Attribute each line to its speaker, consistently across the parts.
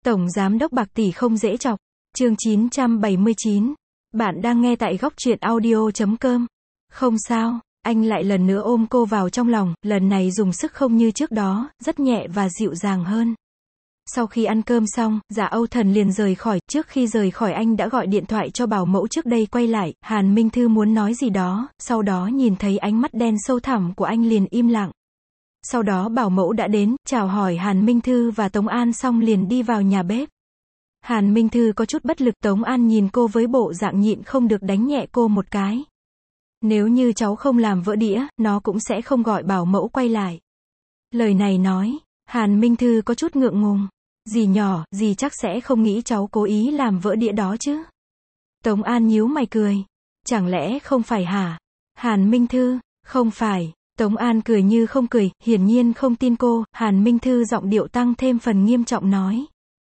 Speaker 1: Tổng giám đốc bạc tỷ không dễ chọc. Chương 979. Bạn đang nghe tại góc truyện audio.com. Không sao, anh lại lần nữa ôm cô vào trong lòng, lần này dùng sức không như trước đó, rất nhẹ và dịu dàng hơn. Sau khi ăn cơm xong, Dạ Âu Thần liền rời khỏi, trước khi rời khỏi anh đã gọi điện thoại cho bảo mẫu trước đây quay lại, Hàn Minh Thư muốn nói gì đó, sau đó nhìn thấy ánh mắt đen sâu thẳm của anh liền im lặng. Sau đó bảo mẫu đã đến, chào hỏi Hàn Minh Thư và Tống An xong liền đi vào nhà bếp. Hàn Minh Thư có chút bất lực, Tống An nhìn cô với bộ dạng nhịn không được đánh nhẹ cô một cái. Nếu như cháu không làm vỡ đĩa, nó cũng sẽ không gọi bảo mẫu quay lại. Lời này nói, Hàn Minh Thư có chút ngượng ngùng. Dì nhỏ, dì chắc sẽ không nghĩ cháu cố ý làm vỡ đĩa đó chứ. Tống An nhíu mày cười. Chẳng lẽ không phải hả? Hàn Minh Thư, không phải. Tống An cười như không cười, hiển nhiên không tin cô. Hàn Minh Thư giọng điệu tăng thêm phần nghiêm trọng nói.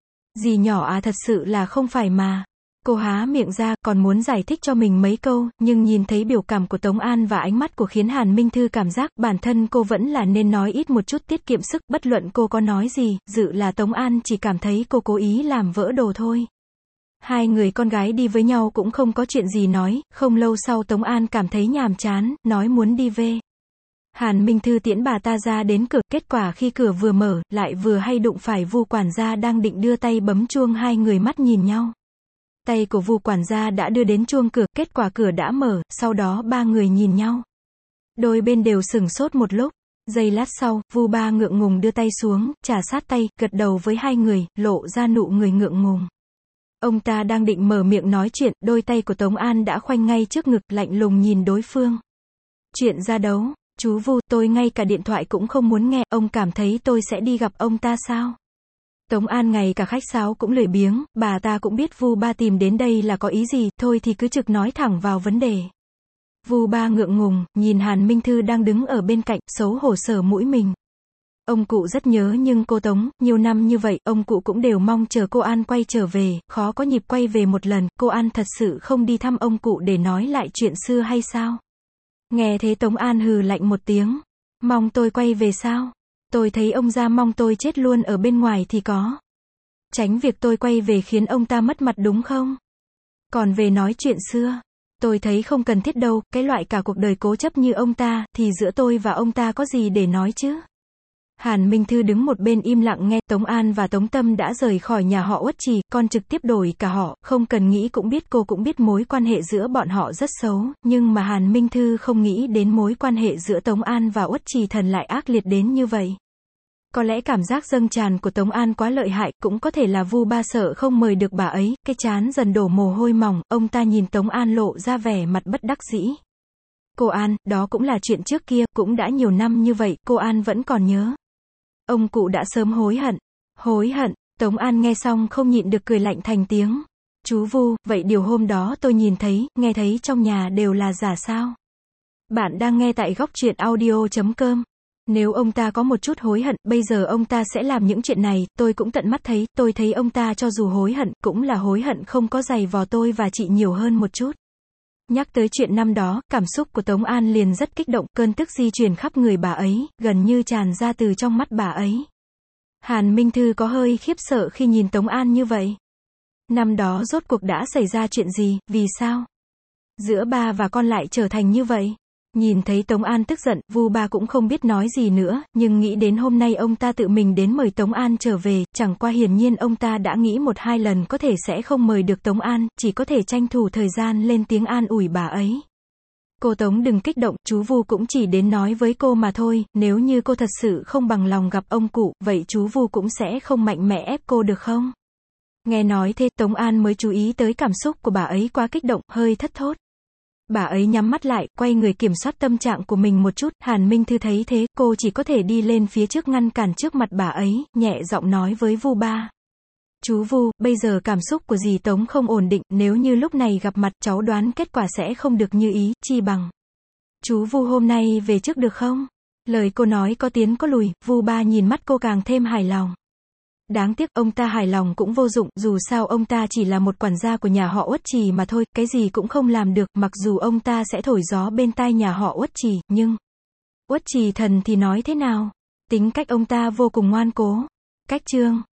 Speaker 1: Dì nhỏ à, thật sự là không phải mà. Cô há miệng ra, còn muốn giải thích cho mình mấy câu, nhưng nhìn thấy biểu cảm của Tống An và ánh mắt của khiến Hàn Minh Thư cảm giác bản thân cô vẫn là nên nói ít một chút tiết kiệm sức, bất luận cô có nói gì, dự là Tống An chỉ cảm thấy cô cố ý làm vỡ đồ thôi. Hai người con gái đi với nhau cũng không có chuyện gì nói, không lâu sau Tống An cảm thấy nhàm chán, nói muốn đi về. Hàn Minh Thư tiễn bà ta ra đến cửa, kết quả khi cửa vừa mở, lại vừa hay đụng phải Vu quản gia đang định đưa tay bấm chuông, hai người mắt nhìn nhau. Tay của Vu quản gia đã đưa đến chuông cửa, kết quả cửa đã mở, sau đó ba người nhìn nhau. Đôi bên đều sửng sốt một lúc. Giây lát sau, Vu ba ngượng ngùng đưa tay xuống, trà sát tay, gật đầu với hai người, lộ ra nụ người ngượng ngùng. Ông ta đang định mở miệng nói chuyện, đôi tay của Tống An đã khoanh ngay trước ngực, lạnh lùng nhìn đối phương. Chuyện ra đấu, chú Vu, tôi ngay cả điện thoại cũng không muốn nghe, ông cảm thấy tôi sẽ đi gặp ông ta sao? Tống An ngay cả khách sáo cũng lười biếng, bà ta cũng biết Vu ba tìm đến đây là có ý gì, thôi thì cứ trực nói thẳng vào vấn đề. Vu ba ngượng ngùng, nhìn Hàn Minh Thư đang đứng ở bên cạnh, xấu hổ sờ mũi mình. Ông cụ rất nhớ nhưng cô Tống, nhiều năm như vậy, ông cụ cũng đều mong chờ cô An quay trở về, khó có nhịp quay về một lần, cô An thật sự không đi thăm ông cụ để nói lại chuyện xưa hay sao? Nghe thế Tống An hừ lạnh một tiếng. Mong tôi quay về sao? Tôi thấy ông ra mong tôi chết luôn ở bên ngoài thì có. Tránh việc tôi quay về khiến ông ta mất mặt đúng không? Còn về nói chuyện xưa, tôi thấy không cần thiết đâu, cái loại cả cuộc đời cố chấp như ông ta, thì giữa tôi và ông ta có gì để nói chứ? Hàn Minh Thư đứng một bên im lặng nghe. Tống An và Tống Tâm đã rời khỏi nhà họ Uất Trì, con trực tiếp đổi cả họ, không cần nghĩ cũng biết cô cũng biết mối quan hệ giữa bọn họ rất xấu, nhưng mà Hàn Minh Thư không nghĩ đến mối quan hệ giữa Tống An và Uất Trì Thần lại ác liệt đến như vậy. Có lẽ cảm giác dâng tràn của Tống An quá lợi hại, cũng có thể là Vu ba sợ không mời được bà ấy, cái trán dần đổ mồ hôi mỏng, ông ta nhìn Tống An lộ ra vẻ mặt bất đắc dĩ. Cô An, đó cũng là chuyện trước kia, cũng đã nhiều năm như vậy, cô An vẫn còn nhớ. Ông cụ đã sớm hối hận. Hối hận? Tống An nghe xong không nhịn được cười lạnh thành tiếng. Chú Vu, vậy điều hôm đó tôi nhìn thấy, nghe thấy trong nhà đều là giả sao? Bạn đang nghe tại góc truyện audio.com. Nếu ông ta có một chút hối hận, bây giờ ông ta sẽ làm những chuyện này, tôi cũng tận mắt thấy, tôi thấy ông ta cho dù hối hận, cũng là hối hận không có giày vò tôi và chị nhiều hơn một chút. Nhắc tới chuyện năm đó, cảm xúc của Tống An liền rất kích động, cơn tức di chuyển khắp người bà ấy, gần như tràn ra từ trong mắt bà ấy. Hàn Minh Thư có hơi khiếp sợ khi nhìn Tống An như vậy. Năm đó rốt cuộc đã xảy ra chuyện gì, vì sao? Giữa ba và con lại trở thành như vậy? Nhìn thấy Tống An tức giận, Vu ba cũng không biết nói gì nữa, nhưng nghĩ đến hôm nay ông ta tự mình đến mời Tống An trở về, chẳng qua hiển nhiên ông ta đã nghĩ một hai lần có thể sẽ không mời được Tống An, chỉ có thể tranh thủ thời gian lên tiếng an ủi bà ấy. Cô Tống đừng kích động, chú Vu cũng chỉ đến nói với cô mà thôi, nếu như cô thật sự không bằng lòng gặp ông cụ, vậy chú Vu cũng sẽ không mạnh mẽ ép cô được không? Nghe nói thế, Tống An mới chú ý tới cảm xúc của bà ấy quá kích động, hơi thất thốt. Bà ấy nhắm mắt lại, quay người kiểm soát tâm trạng của mình một chút. Hàn Minh Thư thấy thế, cô chỉ có thể đi lên phía trước ngăn cản trước mặt bà ấy, nhẹ giọng nói với Vu ba. Chú Vu, bây giờ cảm xúc của dì Tống không ổn định, nếu như lúc này gặp mặt cháu đoán kết quả sẽ không được như ý, chi bằng. Chú Vu hôm nay về trước được không? Lời cô nói có tiến có lùi, Vu ba nhìn mắt cô càng thêm hài lòng. Đáng tiếc, ông ta hài lòng cũng vô dụng, dù sao ông ta chỉ là một quản gia của nhà họ Uất Trì mà thôi, cái gì cũng không làm được, mặc dù ông ta sẽ thổi gió bên tai nhà họ Uất Trì, nhưng Uất Trì Thần thì nói thế nào? Tính cách ông ta vô cùng ngoan cố. Cách chương